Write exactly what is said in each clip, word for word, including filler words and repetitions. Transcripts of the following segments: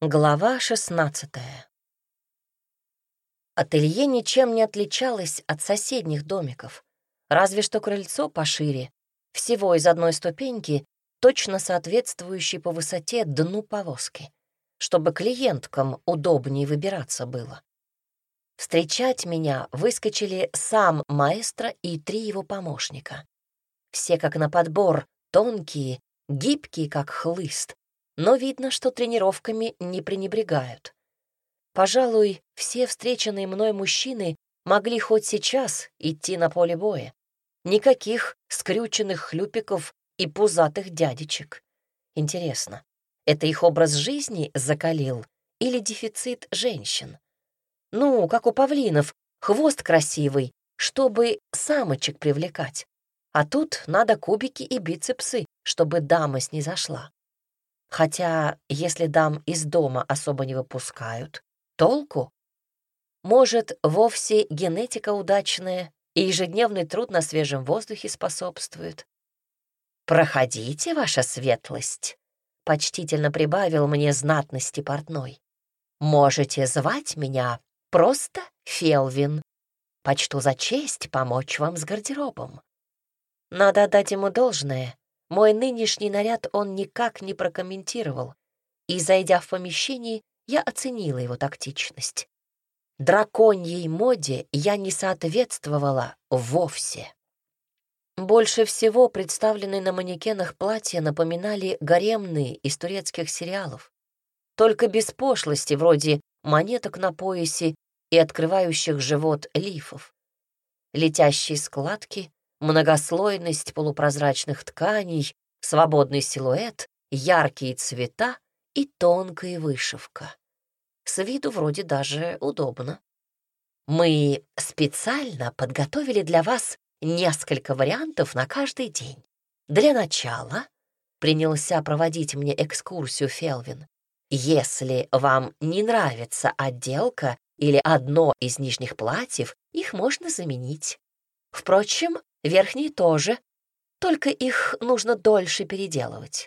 Глава шестнадцатая. Ателье ничем не отличалось от соседних домиков, разве что крыльцо пошире, всего из одной ступеньки, точно соответствующей по высоте дну повозки, чтобы клиенткам удобнее выбираться было. Встречать меня выскочили сам маэстро и три его помощника. Все как на подбор, тонкие, гибкие, как хлыст, но видно, что тренировками не пренебрегают. Пожалуй, все встреченные мной мужчины могли хоть сейчас идти на поле боя. Никаких скрюченных хлюпиков и пузатых дядечек. Интересно, это их образ жизни закалил или дефицит женщин? Ну, как у павлинов, хвост красивый, чтобы самочек привлекать. А тут надо кубики и бицепсы, чтобы дама снизошла. Хотя, если дам из дома особо не выпускают, толку? Может, вовсе генетика удачная и ежедневный труд на свежем воздухе способствует. «Проходите, ваша светлость», — почтительно прибавил мне знатности портной. «Можете звать меня просто Фелвин. Почту за честь помочь вам с гардеробом». Надо отдать ему должное. Мой нынешний наряд он никак не прокомментировал, и, зайдя в помещение, я оценила его тактичность. Драконьей моде я не соответствовала вовсе. Больше всего представленные на манекенах платья напоминали гаремные из турецких сериалов, только без пошлости, вроде монеток на поясе и открывающих живот лифов. Летящие складки, многослойность полупрозрачных тканей, свободный силуэт, яркие цвета и тонкая вышивка. С виду вроде даже удобно. Мы специально подготовили для вас несколько вариантов на каждый день. Для начала принялся проводить мне экскурсию Фелвин. Если вам не нравится отделка или одно из нижних платьев, их можно заменить. Впрочем, верхние тоже, только их нужно дольше переделывать.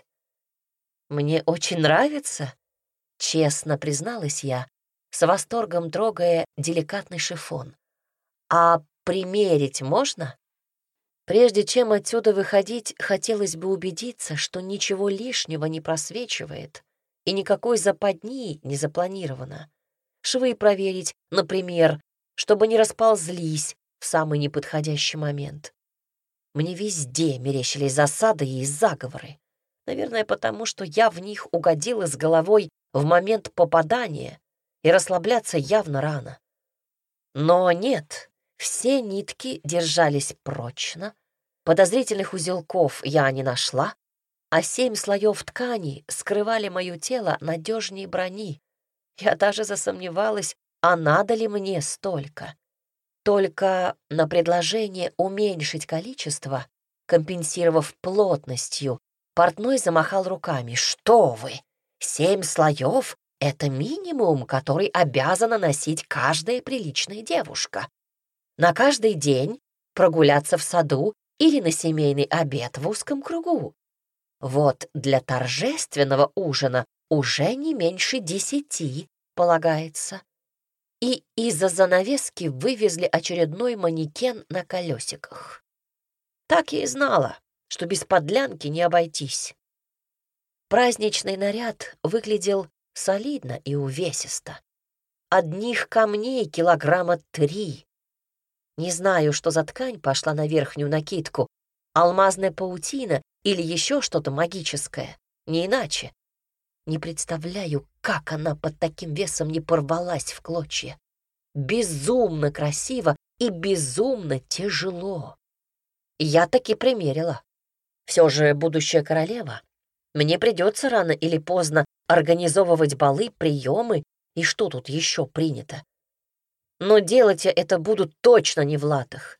Мне очень нравится, честно призналась я, с восторгом трогая деликатный шифон. А примерить можно? Прежде чем отсюда выходить, хотелось бы убедиться, что ничего лишнего не просвечивает и никакой западни не запланировано. Швы проверить, например, чтобы не расползлись в самый неподходящий момент. Мне везде мерещились засады и заговоры. Наверное, потому что я в них угодила с головой в момент попадания, и расслабляться явно рано. Но нет, все нитки держались прочно, подозрительных узелков я не нашла, а семь слоев ткани скрывали мое тело надежнее брони. Я даже засомневалась, а надо ли мне столько. Только на предложение уменьшить количество, компенсировав плотностью, портной замахал руками. «Что вы! Семь слоев — это минимум, который обязана носить каждая приличная девушка. На каждый день прогуляться в саду или на семейный обед в узком кругу. Вот для торжественного ужина уже не меньше десяти полагается». И из-за занавески вывезли очередной манекен на колесиках. Так я и знала, что без подлянки не обойтись. Праздничный наряд выглядел солидно и увесисто. Одних камней килограмма три. Не знаю, что за ткань пошла на верхнюю накидку, алмазная паутина или еще что-то магическое, не иначе. Не представляю, как она под таким весом не порвалась в клочья. Безумно красиво и безумно тяжело. Я таки примерила. Все же будущая королева. Мне придется рано или поздно организовывать балы, приемы и что тут еще принято. Но делать я это буду точно не в латах.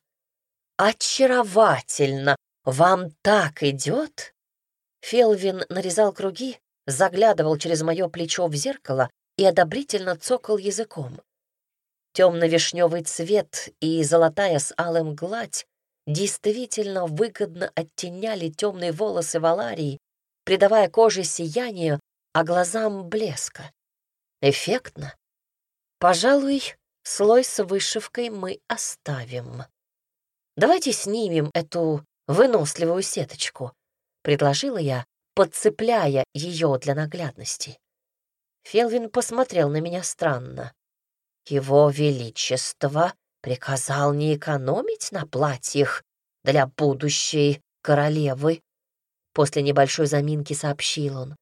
Очаровательно! Вам так идет? Фелвин нарезал круги, заглядывал через мое плечо в зеркало и одобрительно цокал языком. Темно-вишневый цвет и золотая с алым гладь действительно выгодно оттеняли темные волосы Валарии, придавая коже сияние, а глазам блеска. Эффектно. Пожалуй, слой с вышивкой мы оставим. Давайте снимем эту выносливую сеточку, предложила я, подцепляя ее для наглядности. Фелвин посмотрел на меня странно. Его Величество приказал не экономить на платьях для будущей королевы. После небольшой заминки сообщил он.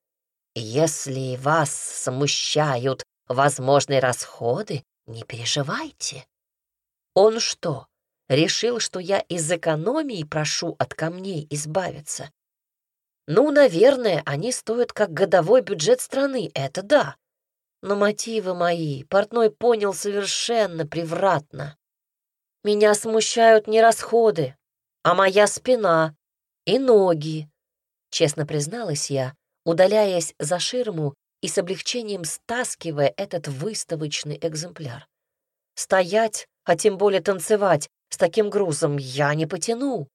Если вас смущают возможные расходы, не переживайте. Он что, решил, что я из экономии прошу от камней избавиться? Ну, наверное, они стоят как годовой бюджет страны, это да. Но мотивы мои портной понял совершенно превратно. Меня смущают не расходы, а моя спина и ноги, честно призналась я, удаляясь за ширму и с облегчением стаскивая этот выставочный экземпляр. Стоять, а тем более танцевать с таким грузом я не потяну.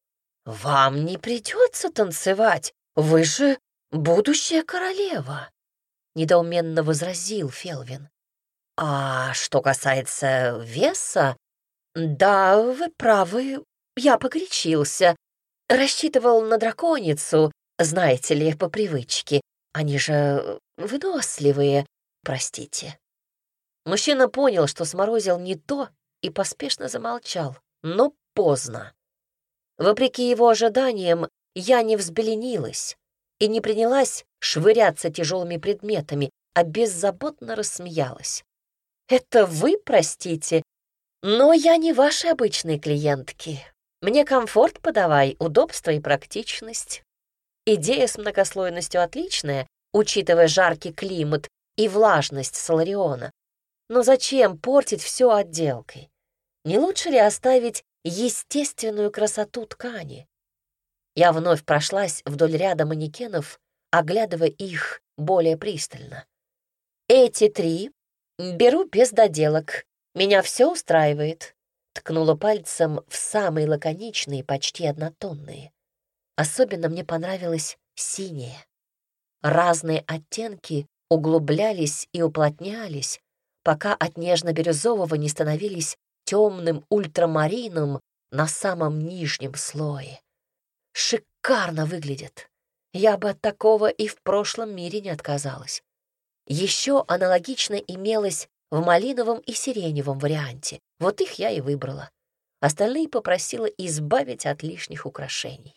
«Вам не придется танцевать, вы же будущая королева», — недоуменно возразил Фелвин. «А что касается веса, да, вы правы, я погорячился. Рассчитывал на драконицу, знаете ли, по привычке. Они же выносливые, простите». Мужчина понял, что сморозил не то, и поспешно замолчал, но поздно. Вопреки его ожиданиям, я не взбеленилась и не принялась швыряться тяжелыми предметами, а беззаботно рассмеялась. «Это вы, простите, но я не ваши обычные клиентки. Мне комфорт подавай, удобство и практичность. Идея с многослойностью отличная, учитывая жаркий климат и влажность Солариона. Но зачем портить все отделкой? Не лучше ли оставить естественную красоту ткани? Я вновь прошлась вдоль ряда манекенов, оглядывая их более пристально. Эти три беру без доделок. Меня все устраивает. Ткнула пальцем в самые лаконичные, почти однотонные. Особенно мне понравилось синее. Разные оттенки углублялись и уплотнялись, пока от нежно-бирюзового не становились темным ультрамарином на самом нижнем слое. Шикарно выглядит. Я бы от такого и в прошлом мире не отказалась. Еще аналогично имелось в малиновом и сиреневом варианте. Вот их я и выбрала. Остальные попросила избавить от лишних украшений.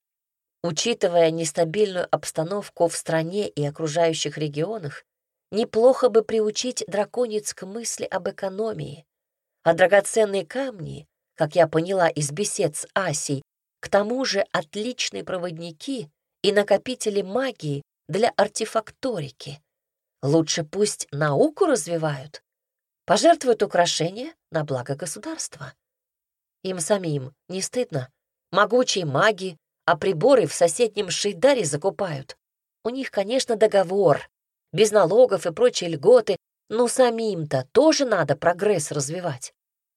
Учитывая нестабильную обстановку в стране и окружающих регионах, неплохо бы приучить дракониц к мысли об экономии, а драгоценные камни, как я поняла из бесед с Асей, к тому же отличные проводники и накопители магии для артефакторики. Лучше пусть науку развивают, пожертвуют украшения на благо государства. Им самим не стыдно. Могучие маги, а приборы в соседнем Шейдаре закупают. У них, конечно, договор, без налогов и прочие льготы, но самим-то тоже надо прогресс развивать.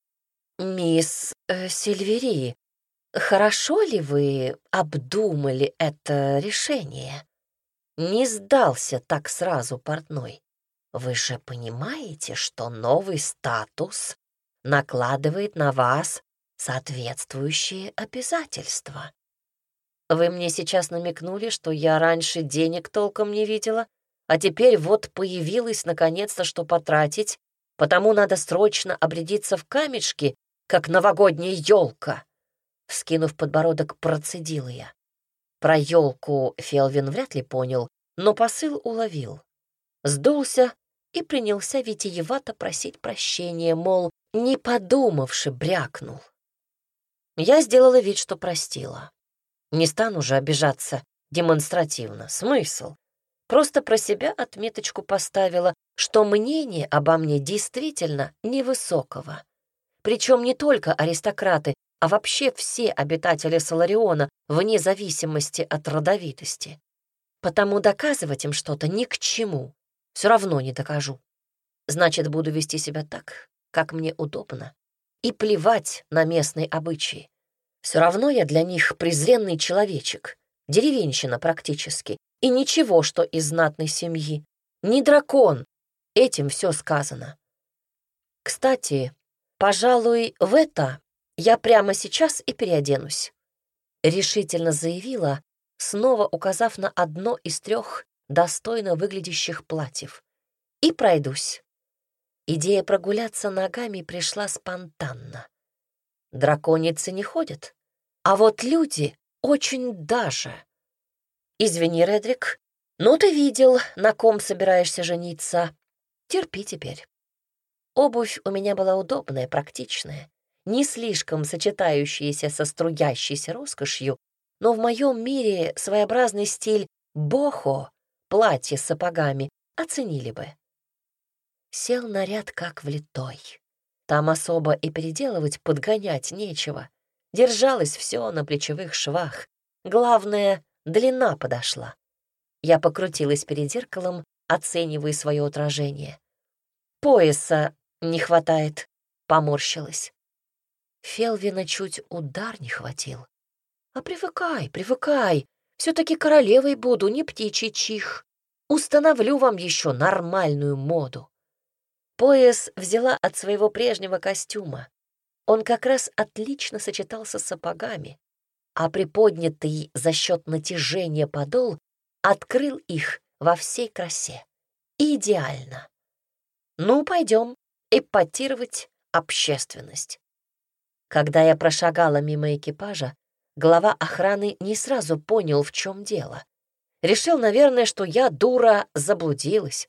«Мисс э, Сильвери, хорошо ли вы обдумали это решение?» Не сдался так сразу портной. «Вы же понимаете, что новый статус накладывает на вас соответствующие обязательства? Вы мне сейчас намекнули, что я раньше денег толком не видела, а теперь вот появилось наконец-то, что потратить, потому надо срочно обрядиться в камешки, как новогодняя елка». Вскинув подбородок, процедила я. Про елку Фелвин вряд ли понял, но посыл уловил. Сдулся и принялся витиевато просить прощения, мол, не подумавши, брякнул. Я сделала вид, что простила. Не стану же обижаться демонстративно. Смысл? Просто про себя отметочку поставила, что мнение обо мне действительно невысокого. Причем не только аристократы, а вообще все обитатели Солариона, вне зависимости от родовитости. Потому доказывать им что-то ни к чему. Все равно не докажу. Значит, буду вести себя так, как мне удобно. И плевать на местные обычаи. Все равно я для них презренный человечек, деревенщина практически, и ничего, что из знатной семьи. Не дракон, Этим все сказано. Кстати, пожалуй, в это я прямо сейчас и переоденусь, решительно заявила, снова указав на одно из трех достойно выглядящих платьев. И пройдусь. Идея прогуляться ногами пришла спонтанно. Драконицы не ходят, а вот люди очень даже. Извини, Редрик, но ты видел, на ком собираешься жениться. Терпи теперь. Обувь у меня была удобная, практичная, не слишком сочетающаяся со струящейся роскошью, но в моем мире своеобразный стиль бохо, платье с сапогами, оценили бы. Сел наряд как влитой. Там особо и переделывать, подгонять нечего. Держалось все на плечевых швах. Главное, длина подошла. Я покрутилась перед зеркалом, оценивая свое отражение. Пояса не хватает, поморщилась. Фелвина чуть удар не хватил. А привыкай, привыкай, все-таки королевой буду, не птичий чих. Установлю вам еще нормальную моду. Пояс взяла от своего прежнего костюма. Он как раз отлично сочетался с сапогами, а приподнятый за счет натяжения подол открыл их во всей красе. Идеально. Ну, пойдем эпатировать общественность. Когда я прошагала мимо экипажа, глава охраны не сразу понял, в чем дело. Решил, наверное, что я, дура, заблудилась.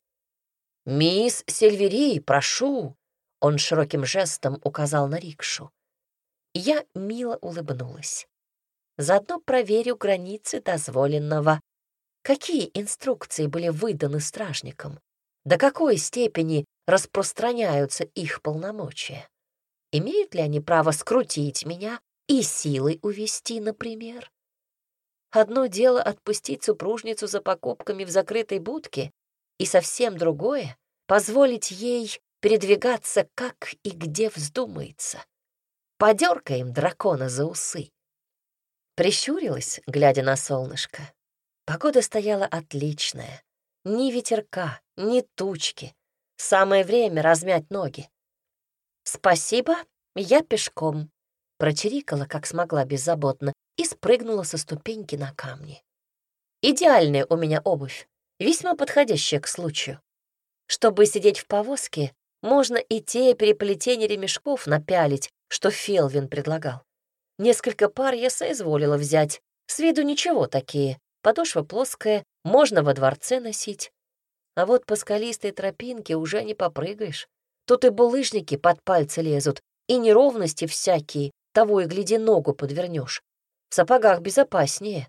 «Мисс Сильвери, прошу!» Он широким жестом указал на рикшу. Я мило улыбнулась. Заодно проверю границы дозволенного. Какие инструкции были выданы стражникам? До какой степени распространяются их полномочия? Имеют ли они право скрутить меня и силой увести, например? Одно дело отпустить супружницу за покупками в закрытой будке, и совсем другое — позволить ей передвигаться как и где вздумается. Подергаем дракона за усы. Прищурилась, глядя на солнышко. Погода стояла отличная. Ни ветерка, ни тучки. Самое время размять ноги. «Спасибо, я пешком», — прочирикала, как смогла беззаботно, и спрыгнула со ступеньки на камни. Идеальная у меня обувь, весьма подходящая к случаю. Чтобы сидеть в повозке, можно и те переплетения ремешков напялить, что Фелвин предлагал. Несколько пар я соизволила взять, с виду ничего такие, подошва плоская, можно во дворце носить. А вот по скалистой тропинке уже не попрыгаешь. Тут и булыжники под пальцы лезут, и неровности всякие, того и гляди, ногу подвернешь. В сапогах безопаснее.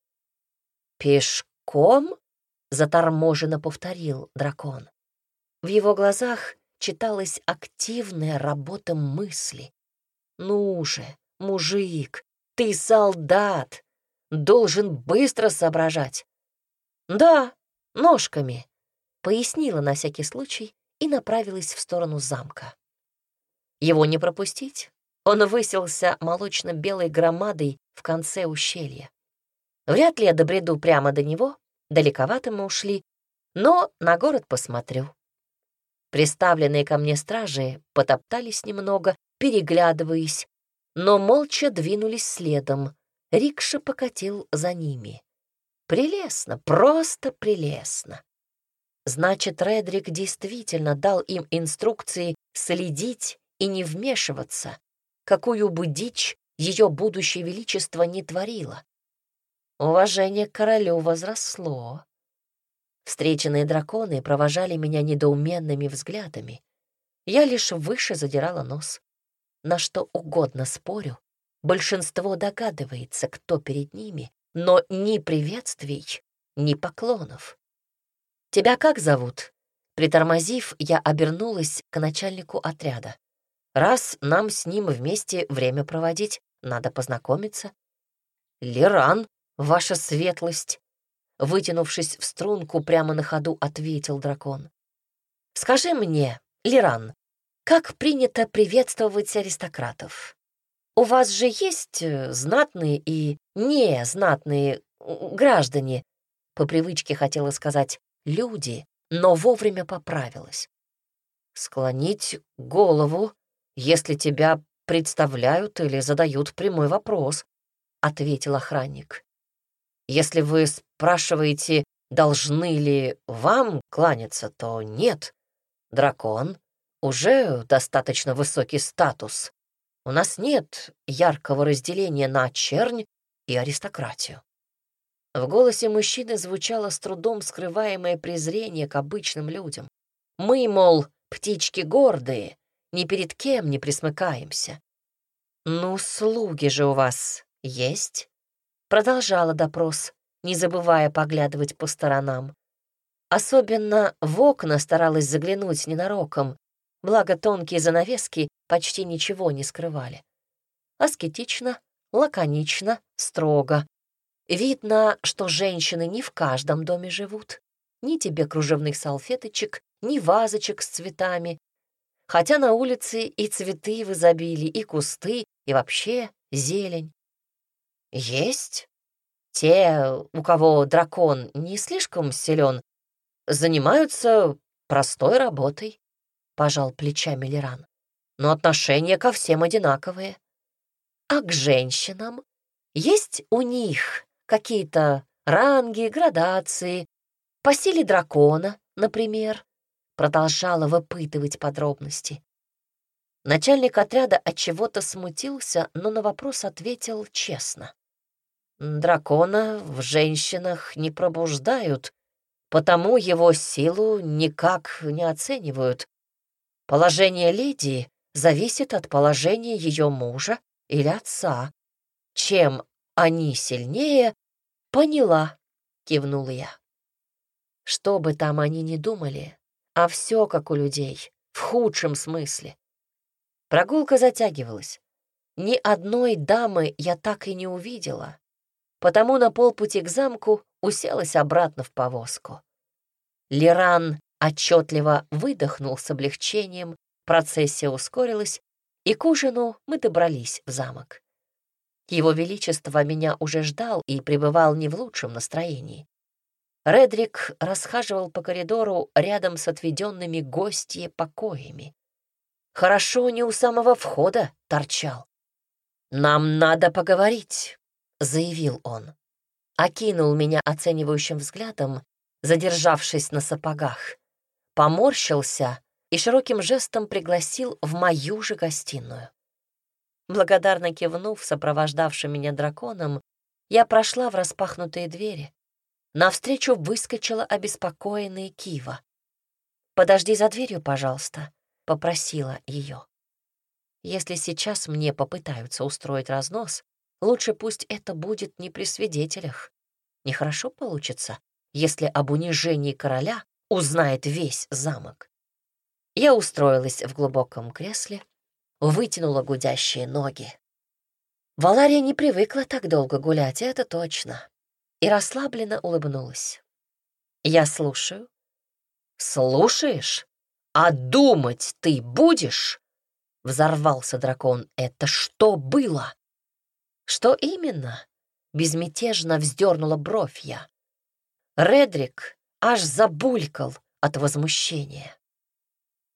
«Пешком?» — заторможенно повторил дракон. В его глазах читалась активная работа мысли. «Ну же, мужик, ты солдат, должен быстро соображать». «Да, ножками», — пояснила на всякий случай и направилась в сторону замка. Его не пропустить. Он высился молочно-белой громадой в конце ущелья. Вряд ли я добреду прямо до него, далековато мы ушли, но на город посмотрю. Приставленные ко мне стражи потоптались немного, переглядываясь, но молча двинулись следом. Рикша покатил за ними. Прелестно, просто прелестно. Значит, Редрик действительно дал им инструкции следить и не вмешиваться, какую бы дичь ее будущее величество не творило. Уважение к королю возросло. Встреченные драконы провожали меня недоуменными взглядами. Я лишь выше задирала нос. На что угодно спорю, большинство догадывается, кто перед ними, но ни приветствий, ни поклонов. «Тебя как зовут?» Притормозив, я обернулась к начальнику отряда. «Раз нам с ним вместе время проводить, надо познакомиться». «Лиран, ваша светлость», — вытянувшись в струнку, прямо на ходу ответил дракон. «Скажи мне, Лиран, как принято приветствовать аристократов? У вас же есть знатные и незнатные граждане?» По привычке хотела сказать «люди», но вовремя поправилась. Склонить голову, если тебя представляют или задают прямой вопрос, ответил охранник. Если вы спрашиваете, должны ли вам кланяться, то нет. Дракон уже достаточно высокий статус. У нас нет яркого разделения на чернь и аристократию. В голосе мужчины звучало с трудом скрываемое презрение к обычным людям. Мы, мол, птички гордые, ни перед кем не присмыкаемся. «Ну, слуги же у вас есть?» Продолжала допрос, не забывая поглядывать по сторонам. Особенно в окна старалась заглянуть ненароком, благо тонкие занавески почти ничего не скрывали. Аскетично, лаконично, строго. Видно, что женщины не в каждом доме живут. Ни тебе кружевных салфеточек, ни вазочек с цветами. Хотя на улице и цветы в изобилии, и кусты, и вообще зелень. Есть те, у кого дракон не слишком силен, занимаются простой работой, — пожал плечами Лиран. Но отношения ко всем одинаковые. А к женщинам есть у них какие-то ранги, градации, по силе дракона, например, продолжала выпытывать подробности. Начальник отряда от чего-то смутился, но на вопрос ответил честно. Дракона в женщинах не пробуждают, потому его силу никак не оценивают. Положение леди зависит от положения ее мужа или отца. Чем они сильнее, поняла, кивнула я. Что бы там они ни думали, а все как у людей, в худшем смысле. Прогулка затягивалась. Ни одной дамы я так и не увидела, потому на полпути к замку уселась обратно в повозку. Лиран отчетливо выдохнул с облегчением, процессия ускорилась, и к ужину мы добрались в замок. Его Величество меня уже ждал и пребывал не в лучшем настроении. Редрик расхаживал по коридору рядом с отведенными гостье покоями. Хорошо не у самого входа торчал. «Нам надо поговорить», — заявил он. Окинул меня оценивающим взглядом, задержавшись на сапогах, поморщился и широким жестом пригласил в мою же гостиную. Благодарно кивнув сопровождавшим меня драконом, я прошла в распахнутые двери. Навстречу выскочила обеспокоенная Кива. «Подожди за дверью, пожалуйста», — попросила ее. «Если сейчас мне попытаются устроить разнос, лучше пусть это будет не при свидетелях. Нехорошо получится, если об унижении короля узнает весь замок». Я устроилась в глубоком кресле, вытянула гудящие ноги. Валария не привыкла так долго гулять, это точно, и расслабленно улыбнулась. «Я слушаю». «Слушаешь? А думать ты будешь?» — взорвался дракон. «Это что было?» «Что именно?» — безмятежно вздернула бровь я. Редрик аж забулькал от возмущения.